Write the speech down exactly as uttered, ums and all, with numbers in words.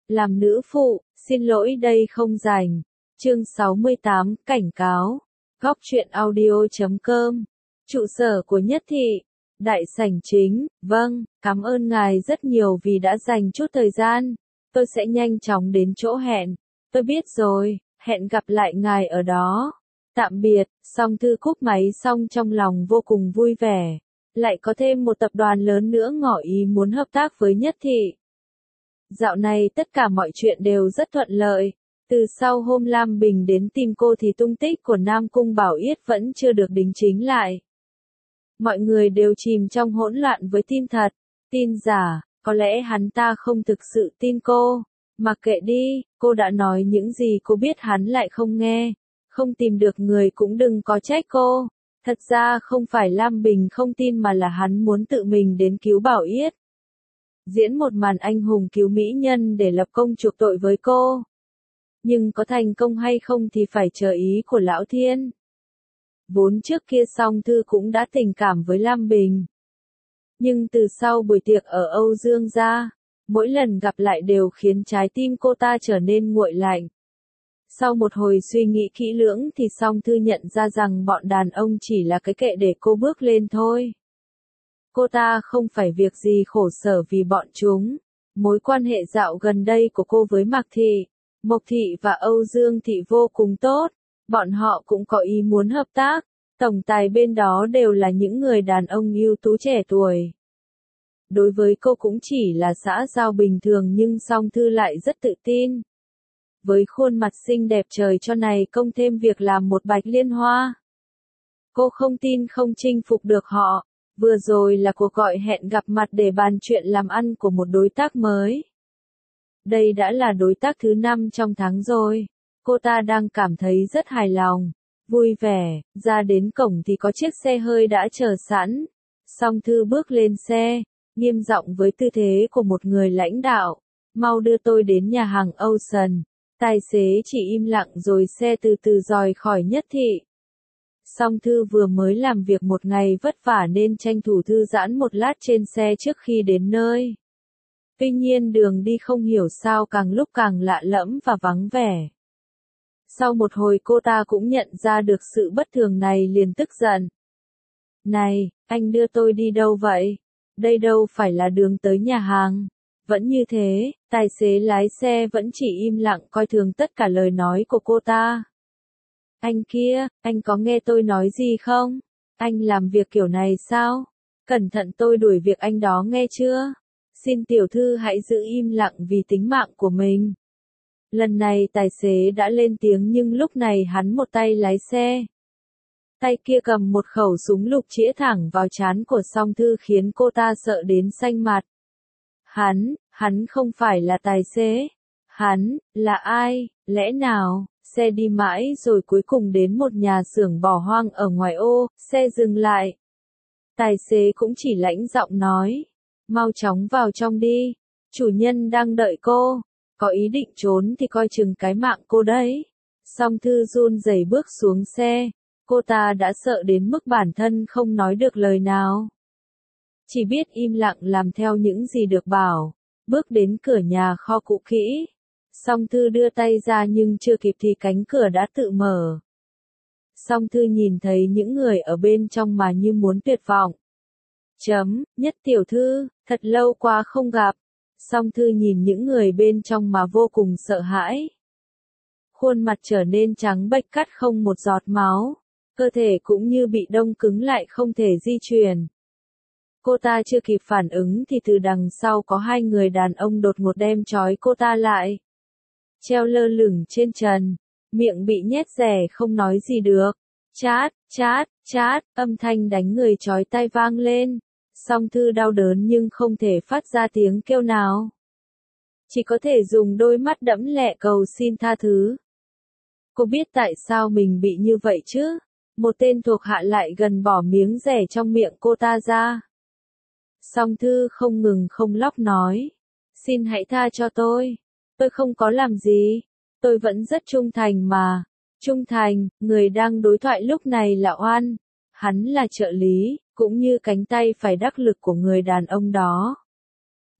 Làm nữ phụ, xin lỗi đây không rảnh. Chương sáu mươi tám, cảnh cáo. Góc truyện audio chấm com. Trụ sở của Nhất Thị. Đại sảnh chính, vâng, cảm ơn ngài rất nhiều vì đã dành chút thời gian. Tôi sẽ nhanh chóng đến chỗ hẹn. Tôi biết rồi, hẹn gặp lại ngài ở đó. Tạm biệt, Song Thư cúp máy xong trong lòng vô cùng vui vẻ. Lại có thêm một tập đoàn lớn nữa ngỏ ý muốn hợp tác với Nhất Thị. Dạo này tất cả mọi chuyện đều rất thuận lợi. Từ sau hôm Lam Bình đến tìm cô thì tung tích của Nam Cung Bảo Yết vẫn chưa được đính chính lại. Mọi người đều chìm trong hỗn loạn với tin thật, tin giả, có lẽ hắn ta không thực sự tin cô. Mặc kệ đi, cô đã nói những gì cô biết hắn lại không nghe. Không tìm được người cũng đừng có trách cô. Thật ra không phải Lam Bình không tin mà là hắn muốn tự mình đến cứu Bảo Yết. Diễn một màn anh hùng cứu mỹ nhân để lập công chuộc tội với cô. Nhưng có thành công hay không thì phải chờ ý của Lão Thiên. Vốn trước kia Song Thư cũng đã tình cảm với Lam Bình. Nhưng từ sau buổi tiệc ở Âu Dương gia, mỗi lần gặp lại đều khiến trái tim cô ta trở nên nguội lạnh. Sau một hồi suy nghĩ kỹ lưỡng thì Song Thư nhận ra rằng bọn đàn ông chỉ là cái kệ để cô bước lên thôi. Cô ta không phải việc gì khổ sở vì bọn chúng. Mối quan hệ dạo gần đây của cô với Mạc Thị, Mộc Thị và Âu Dương Thị vô cùng tốt. Bọn họ cũng có ý muốn hợp tác. Tổng tài bên đó đều là những người đàn ông ưu tú trẻ tuổi. Đối với cô cũng chỉ là xã giao bình thường nhưng Song Thư lại rất tự tin. Với khuôn mặt xinh đẹp trời cho này công thêm việc làm một bạch liên hoa. Cô không tin không chinh phục được họ. Vừa rồi là cuộc gọi hẹn gặp mặt để bàn chuyện làm ăn của một đối tác mới. Đây đã là đối tác thứ năm trong tháng rồi. Cô ta đang cảm thấy rất hài lòng, vui vẻ. Ra đến cổng thì có chiếc xe hơi đã chờ sẵn. Song Thư bước lên xe, nghiêm giọng với tư thế của một người lãnh đạo. Mau đưa tôi đến nhà hàng Ocean. Tài xế chỉ im lặng rồi xe từ từ rời khỏi Nhất Thị. Song Thư vừa mới làm việc một ngày vất vả nên tranh thủ thư giãn một lát trên xe trước khi đến nơi. Tuy nhiên đường đi không hiểu sao càng lúc càng lạ lẫm và vắng vẻ. Sau một hồi cô ta cũng nhận ra được sự bất thường này liền tức giận. Này, anh đưa tôi đi đâu vậy? Đây đâu phải là đường tới nhà hàng. Vẫn như thế, tài xế lái xe vẫn chỉ im lặng coi thường tất cả lời nói của cô ta. Anh kia, anh có nghe tôi nói gì không? Anh làm việc kiểu này sao? Cẩn thận tôi đuổi việc anh đó nghe chưa? Xin tiểu thư hãy giữ im lặng vì tính mạng của mình. Lần này tài xế đã lên tiếng nhưng lúc này hắn một tay lái xe. Tay kia cầm một khẩu súng lục chĩa thẳng vào trán của Song Thư khiến cô ta sợ đến xanh mặt. Hắn, hắn không phải là tài xế. Hắn, là ai, lẽ nào? Xe đi mãi rồi cuối cùng đến một nhà xưởng bỏ hoang ở ngoài ô, xe dừng lại. Tài xế cũng chỉ lãnh giọng nói. Mau chóng vào trong đi. Chủ nhân đang đợi cô. Có ý định trốn thì coi chừng cái mạng cô đấy. Song Thư run rẩy bước xuống xe. Cô ta đã sợ đến mức bản thân không nói được lời nào. Chỉ biết im lặng làm theo những gì được bảo. Bước đến cửa nhà kho cũ kỹ. Song Thư đưa tay ra nhưng chưa kịp thì cánh cửa đã tự mở. Song Thư nhìn thấy những người ở bên trong mà như muốn tuyệt vọng. Chấm, Nhất tiểu thư, thật lâu quá không gặp. Song Thư nhìn những người bên trong mà vô cùng sợ hãi. Khuôn mặt trở nên trắng bệch cắt không một giọt máu. Cơ thể cũng như bị đông cứng lại không thể di chuyển. Cô ta chưa kịp phản ứng thì từ đằng sau có hai người đàn ông đột ngột đem trói cô ta lại. Treo lơ lửng trên trần, miệng bị nhét rẻ không nói gì được. Chát, chát, chát, âm thanh đánh người chói tai vang lên. Song Thư đau đớn nhưng không thể phát ra tiếng kêu nào. Chỉ có thể dùng đôi mắt đẫm lệ cầu xin tha thứ. Cô biết tại sao mình bị như vậy chứ? Một tên thuộc hạ lại gần bỏ miếng rẻ trong miệng cô ta ra. Song Thư không ngừng không lóc nói. Xin hãy tha cho tôi. Tôi không có làm gì. Tôi vẫn rất trung thành mà. Trung thành, người đang đối thoại lúc này là Oan. Hắn là trợ lý, cũng như cánh tay phải đắc lực của người đàn ông đó.